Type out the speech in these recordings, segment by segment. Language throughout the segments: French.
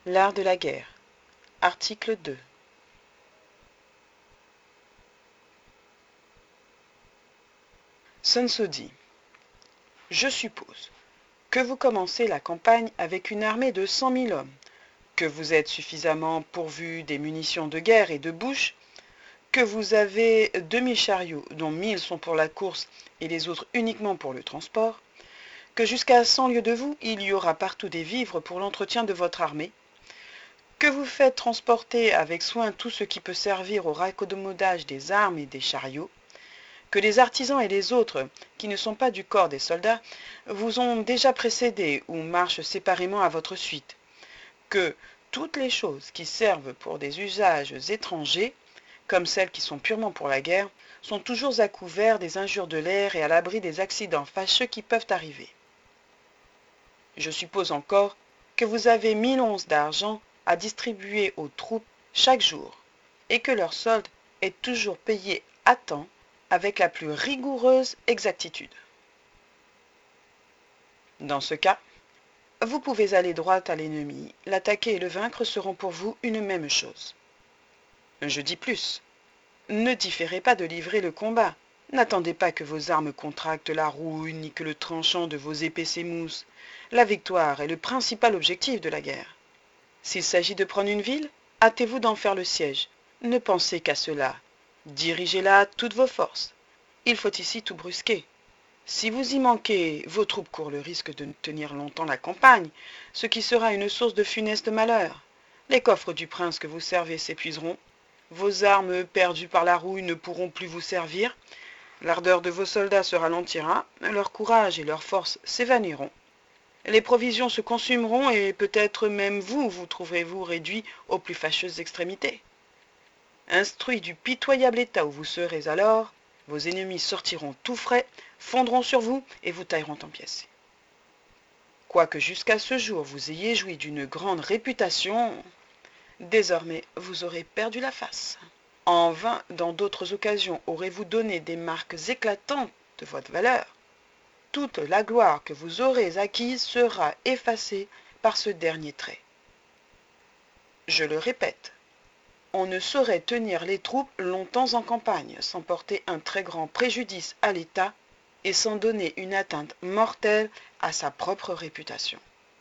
L'art de la guerre. Article 2. Sun Tzu dit : je suppose que vous commencez la campagne avec une armée de 100 000 hommes, que vous êtes suffisamment pourvu des munitions de guerre et de bouches, que vous avez 2000 chariots, dont 1000 sont pour la course et les autres uniquement pour le transport, que jusqu'à 100 lieues de vous, il y aura partout des vivres pour l'entretien de votre armée, que vous faites transporter avec soin tout ce qui peut servir au raccommodage des armes et des chariots, que les artisans et les autres, qui ne sont pas du corps des soldats, vous ont déjà précédé ou marchent séparément à votre suite, que toutes les choses qui servent pour des usages étrangers, comme celles qui sont purement pour la guerre, sont toujours à couvert des injures de l'air et à l'abri des accidents fâcheux qui peuvent arriver. Je suppose encore que vous avez 1000 onces d'argent à distribuer aux troupes chaque jour, et que leur solde est toujours payé à temps avec la plus rigoureuse exactitude. Dans ce cas, vous pouvez aller droit à l'ennemi, l'attaquer et le vaincre seront pour vous une même chose. Je dis plus, ne différez pas de livrer le combat, n'attendez pas que vos armes contractent la rouille, ni que le tranchant de vos épées s'émousse. La victoire est le principal objectif de la guerre. S'il s'agit de prendre une ville, hâtez-vous d'en faire le siège. Ne pensez qu'à cela. Dirigez-la toutes vos forces. Il faut ici tout brusquer. Si vous y manquez, vos troupes courent le risque de ne tenir longtemps la campagne, ce qui sera une source de funeste malheur. Les coffres du prince que vous servez s'épuiseront. Vos armes perdues par la rouille ne pourront plus vous servir. L'ardeur de vos soldats se ralentira, leur courage et leur force s'évanouiront. Les provisions se consumeront et peut-être même vous trouverez-vous réduit aux plus fâcheuses extrémités. Instruits du pitoyable état où vous serez alors, vos ennemis sortiront tout frais, fondront sur vous et vous tailleront en pièces. Quoique jusqu'à ce jour vous ayez joui d'une grande réputation, désormais vous aurez perdu la face. En vain, dans d'autres occasions, aurez-vous donné des marques éclatantes de votre valeur. Toute la gloire que vous aurez acquise sera effacée par ce dernier trait. Je le répète, on ne saurait tenir les troupes longtemps en campagne sans porter un très grand préjudice à l'État et sans donner une atteinte mortelle à sa propre réputation.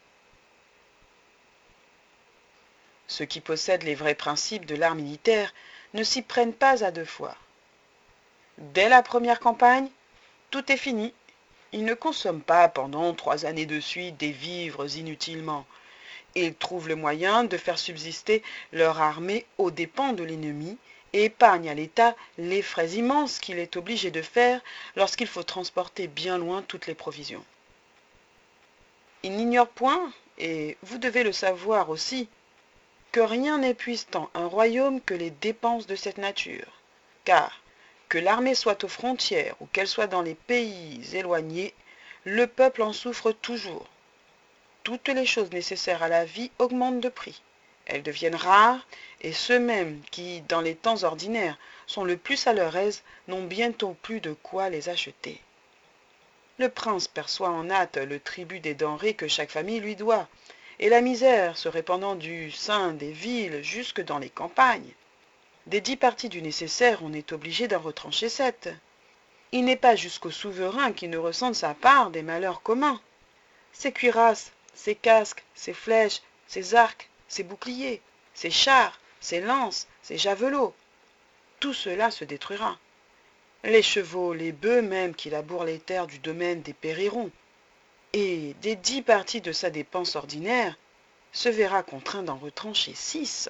Ceux qui possèdent les vrais principes de l'art militaire ne s'y prennent pas à deux fois. Dès la première campagne, tout est fini. Ils ne consomment pas pendant 3 années de suite des vivres inutilement. Ils trouvent le moyen de faire subsister leur armée aux dépens de l'ennemi et épargnent à l'État les frais immenses qu'il est obligé de faire lorsqu'il faut transporter bien loin toutes les provisions. Ils n'ignorent point, et vous devez le savoir aussi, que rien n'épuise tant un royaume que les dépenses de cette nature, car que l'armée soit aux frontières ou qu'elle soit dans les pays éloignés, le peuple en souffre toujours. Toutes les choses nécessaires à la vie augmentent de prix. Elles deviennent rares, et ceux mêmes qui, dans les temps ordinaires, sont le plus à leur aise, n'ont bientôt plus de quoi les acheter. Le prince perçoit en hâte le tribut des denrées que chaque famille lui doit, et la misère se répandant du sein des villes jusque dans les campagnes. Des 10 parties du nécessaire, on est obligé d'en retrancher 7. Il n'est pas jusqu'au souverain qui ne ressente sa part des malheurs communs. Ses cuirasses, ses casques, ses flèches, ses arcs, ses boucliers, ses chars, ses lances, ses javelots, tout cela se détruira. Les chevaux, les bœufs même qui labourent les terres du domaine dépériront, et des 10 parties de sa dépense ordinaire, se verra contraint d'en retrancher 6.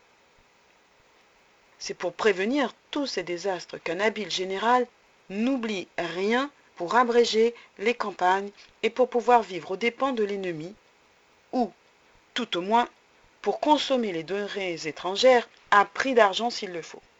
C'est pour prévenir tous ces désastres qu'un habile général n'oublie rien pour abréger les campagnes et pour pouvoir vivre aux dépens de l'ennemi, ou, tout au moins, pour consommer les denrées étrangères à prix d'argent s'il le faut.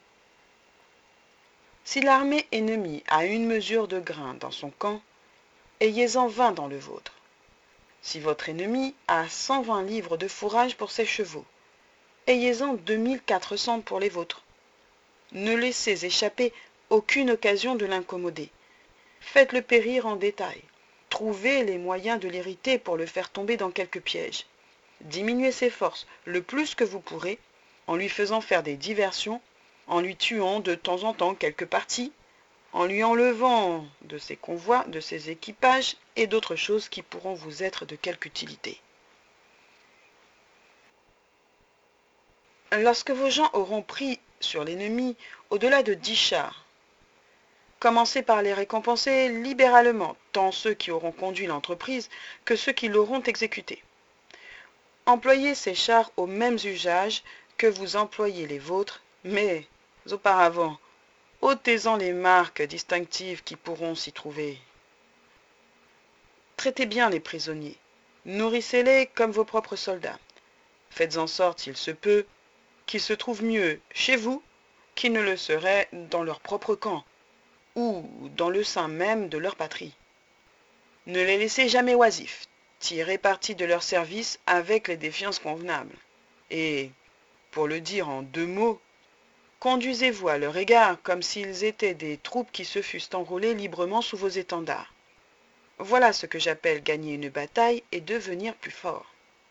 Si l'armée ennemie a 1 mesure de grain dans son camp, ayez-en 20 dans le vôtre. Si votre ennemi a 120 livres de fourrage pour ses chevaux, ayez-en 2400 pour les vôtres. Ne laissez échapper aucune occasion de l'incommoder. Faites-le périr en détail. Trouvez les moyens de l'irriter pour le faire tomber dans quelque piège. Diminuez ses forces le plus que vous pourrez, en lui faisant faire des diversions, en lui tuant de temps en temps quelques parties, en lui enlevant de ses convois, de ses équipages et d'autres choses qui pourront vous être de quelque utilité. Lorsque vos gens auront pris sur l'ennemi au-delà de 10 chars, commencez par les récompenser libéralement, tant ceux qui auront conduit l'entreprise que ceux qui l'auront exécutée. Employez ces chars aux mêmes usages que vous employez les vôtres, mais auparavant, ôtez-en les marques distinctives qui pourront s'y trouver. Traitez bien les prisonniers, nourrissez-les comme vos propres soldats. Faites en sorte, s'il se peut, qu'ils se trouvent mieux chez vous qu'ils ne le seraient dans leur propre camp ou dans le sein même de leur patrie. Ne les laissez jamais oisifs, tirez parti de leur service avec les défiances convenables. Et, pour le dire en 2 mots, conduisez-vous à leur égard comme s'ils étaient des troupes qui se fussent enrôlées librement sous vos étendards. Voilà ce que j'appelle gagner une bataille et devenir plus fort.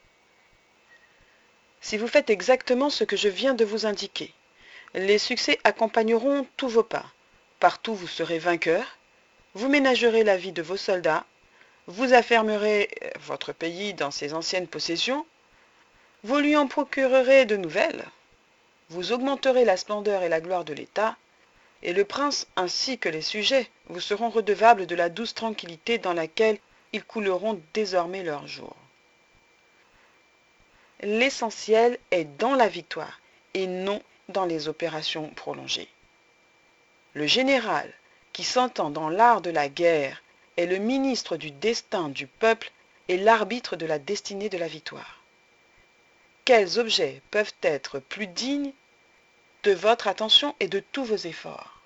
Si vous faites exactement ce que je viens de vous indiquer, les succès accompagneront tous vos pas. Partout vous serez vainqueur, vous ménagerez la vie de vos soldats, vous affermerez votre pays dans ses anciennes possessions, vous lui en procurerez de nouvelles, vous augmenterez la splendeur et la gloire de l'État, et le prince ainsi que les sujets vous seront redevables de la douce tranquillité dans laquelle ils couleront désormais leurs jours. L'essentiel est dans la victoire et non dans les opérations prolongées. Le général, qui s'entend dans l'art de la guerre, est le ministre du destin du peuple et l'arbitre de la destinée de la victoire. Quels objets peuvent être plus dignes de votre attention et de tous vos efforts?